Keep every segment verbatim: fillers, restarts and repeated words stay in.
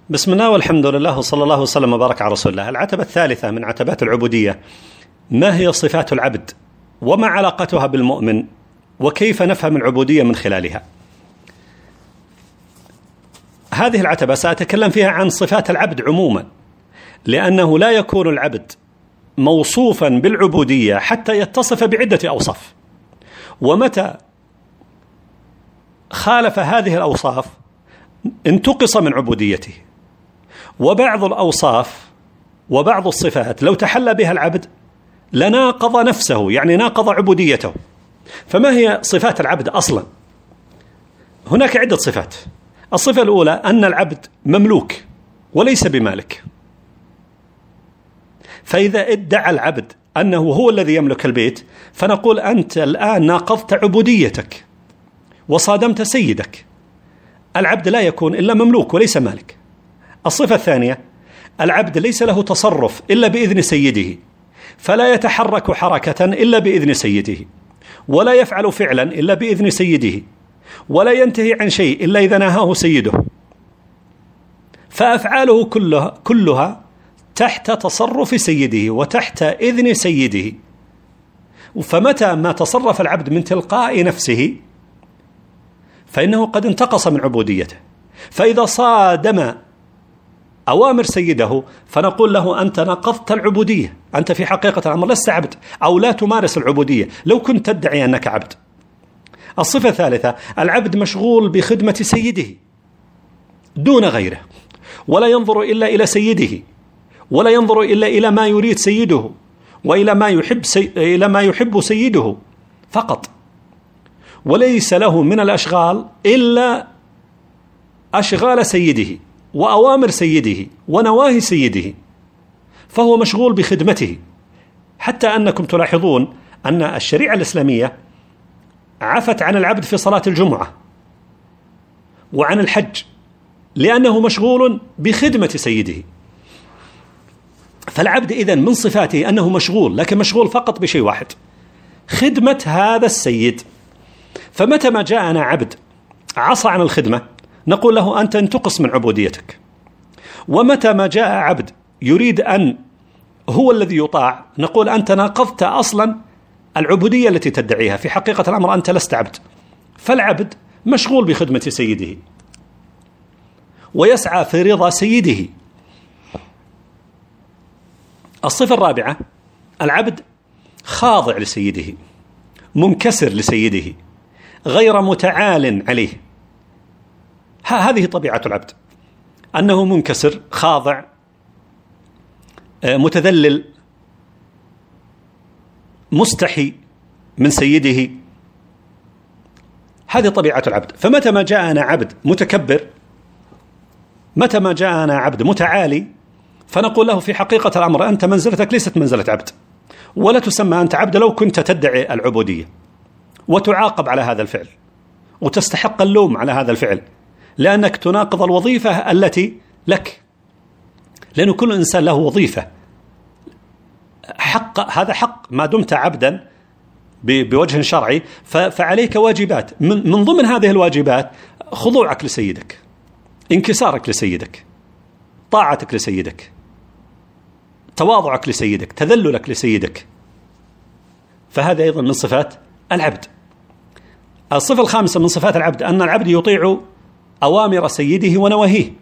بسم الله والحمد لله وصلى الله وسلم وبارك على رسول الله. العتبة الثالثة من عتبات العبودية: ما هي صفات العبد وما علاقتها بالمؤمن وكيف نفهم العبودية من خلالها؟ هذه العتبة سأتكلم فيها عن صفات العبد عموما، لأنه لا يكون العبد موصوفا بالعبودية حتى يتصف بعدة أوصاف، ومتى خالف هذه الأوصاف انتقص من عبوديته. وبعض الأوصاف وبعض الصفات لو تحلى بها العبد لناقض نفسه، يعني ناقض عبوديته. فما هي صفات العبد أصلا؟ هناك عدة صفات. الصفة الأولى أن العبد مملوك وليس بمالك، فإذا ادعى العبد أنه هو الذي يملك البيت فنقول أنت الآن ناقضت عبوديتك وصادمت سيدك. العبد لا يكون إلا مملوك وليس مالك. الصفة الثانية: العبد ليس له تصرف إلا بإذن سيده، فلا يتحرك حركة إلا بإذن سيده، ولا يفعل فعلا إلا بإذن سيده، ولا ينتهي عن شيء إلا إذا نهاه سيده، فأفعاله كلها, كلها تحت تصرف سيده وتحت إذن سيده. فمتى ما تصرف العبد من تلقاء نفسه فإنه قد انتقص من عبوديته. فإذا صادم أوامر سيده فنقول له أنت نقضت العبودية، أنت في حقيقة الأمر لست عبد، أو لا تمارس العبودية لو كنت تدعي أنك عبد. الصفة الثالثة: العبد مشغول بخدمة سيده دون غيره، ولا ينظر إلا إلى سيده، ولا ينظر إلا إلى ما يريد سيده وإلى ما يحب سي... إلى ما يحب سيده فقط، وليس له من الأشغال إلا أشغال سيده وأوامر سيده ونواهي سيده، فهو مشغول بخدمته. حتى أنكم تلاحظون أن الشريعة الإسلامية عفت عن العبد في صلاة الجمعة وعن الحج لأنه مشغول بخدمة سيده. فالعبد إذن من صفاته أنه مشغول، لكن مشغول فقط بشيء واحد: خدمة هذا السيد. فمتى ما جاءنا عبد عصى عن الخدمة نقول له أنت انتقص من عبوديتك. ومتى ما جاء عبد يريد أن هو الذي يطاع نقول أنت ناقضت أصلا العبودية التي تدعيها، في حقيقة الأمر أنت لست عبد. فالعبد مشغول بخدمة سيده ويسعى في رضا سيده. الصفة الرابعة: العبد خاضع لسيده، منكسر لسيده، غير متعال عليه. هذه طبيعة العبد، أنه منكسر خاضع متذلل مستحي من سيده. هذه طبيعة العبد. فمتى ما جاءنا عبد متكبر، متى ما جاءنا عبد متعالي فنقول له في حقيقة الأمر أنت منزلتك ليست منزلة عبد، ولا تسمى أنت عبد لو كنت تدعي العبودية، وتعاقب على هذا الفعل وتستحق اللوم على هذا الفعل، لأنك تناقض الوظيفة التي لك. لأن كل إنسان له وظيفة، حق، هذا حق ما دمت عبدا بوجه شرعي، فعليك واجبات. من ضمن هذه الواجبات خضوعك لسيدك، انكسارك لسيدك، طاعتك لسيدك، تواضعك لسيدك، تذللك لسيدك. فهذا أيضا من صفات العبد. الصفة الخامسة من صفات العبد أن العبد يطيع أوامر سيده ونواهيه،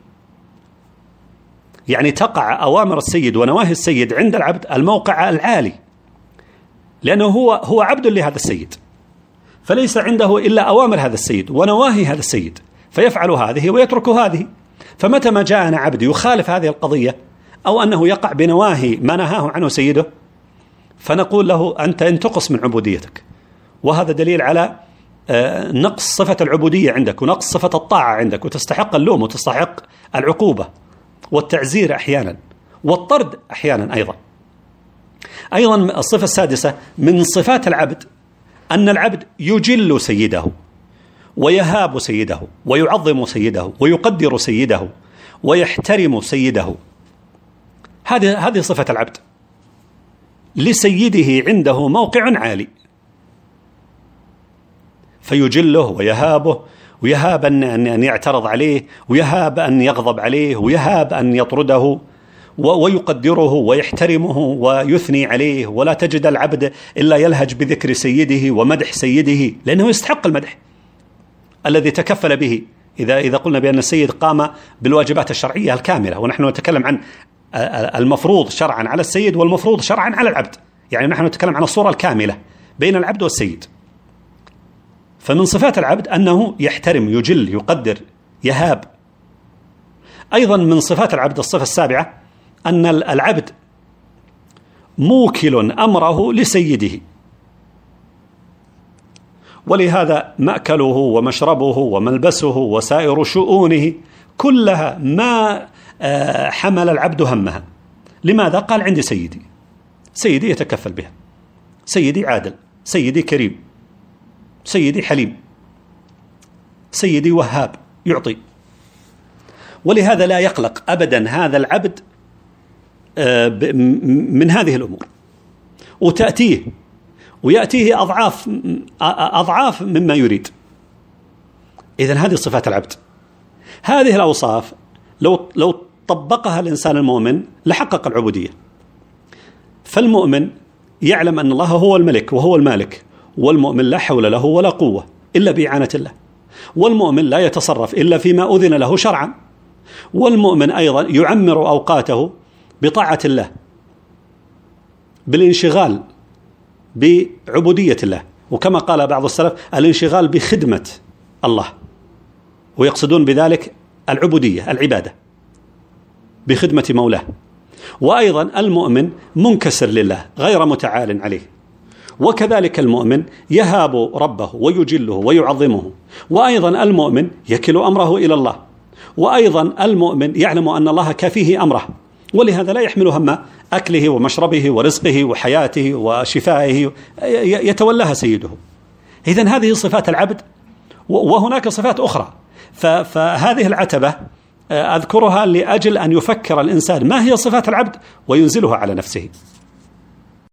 يعني تقع أوامر السيد ونواهي السيد عند العبد الموقع العالي، لأنه هو هو عبد لهذا السيد، فليس عنده إلا أوامر هذا السيد ونواهي هذا السيد، فيفعل هذه ويترك هذه. فمتى ما جاءنا عبد يخالف هذه القضية أو أنه يقع بنواهي ما نهاه عنه سيده فنقول له أنت انتقص من عبوديتك. وهذا دليل على نقص صفة العبودية عندك ونقص صفة الطاعة عندك، وتستحق اللوم وتستحق العقوبة والتعزير أحيانا والطرد أحيانا أيضا. أيضا الصفة السادسة من صفات العبد أن العبد يجل سيده ويهاب سيده ويعظم سيده ويقدر سيده ويحترم سيده. هذه هذه صفة العبد، لسيده عنده موقع عالي فيجله ويهابه ويهاب أن يعترض عليه، ويهاب أن يغضب عليه، ويهاب أن يطرده، ويقدره ويحترمه ويثني عليه. ولا تجد العبد إلا يلهج بذكر سيده ومدح سيده، لأنه يستحق المدح الذي تكفل به. إذا إذا قلنا بأن السيد قام بالواجبات الشرعية الكاملة، ونحن نتكلم عن المفروض شرعا على السيد والمفروض شرعا على العبد، يعني نحن نتكلم عن الصورة الكاملة بين العبد والسيد. فمن صفات العبد أنه يحترم، يجل، يقدر، يهاب. أيضا من صفات العبد الصفة السابعة أن العبد موكل أمره لسيده، ولهذا مأكله ومشربه وملبسه وسائر شؤونه كلها ما حمل العبد همها. لماذا؟ قال عندي سيدي، سيدي يتكفل بها، سيدي عادل، سيدي كريم، سيدي حليم، سيدي وهاب يعطي. ولهذا لا يقلق أبدا هذا العبد من هذه الأمور، وتأتيه ويأتيه أضعاف أضعاف مما يريد. إذن هذه صفات العبد. هذه الأوصاف لو لو طبقها الإنسان المؤمن لحقق العبودية. فالمؤمن يعلم أن الله هو الملك وهو المالك، والمؤمن لا حول له ولا قوة إلا بإعانة الله، والمؤمن لا يتصرف إلا فيما أذن له شرعا، والمؤمن أيضا يعمر أوقاته بطاعة الله، بالانشغال بعبودية الله، وكما قال بعض السلف الانشغال بخدمة الله، ويقصدون بذلك العبودية، العبادة بخدمة مولاه. وأيضا المؤمن منكسر لله غير متعال عليه، وكذلك المؤمن يهاب ربه ويجله ويعظمه. وأيضا المؤمن يكل أمره إلى الله، وأيضا المؤمن يعلم أن الله كافيه أمره، ولهذا لا يحمل هم أكله ومشربه ورزقه وحياته وشفائه، يتولاها سيده. إذن هذه صفات العبد، وهناك صفات أخرى. فهذه العتبة أذكرها لأجل أن يفكر الإنسان ما هي صفات العبد وينزلها على نفسه.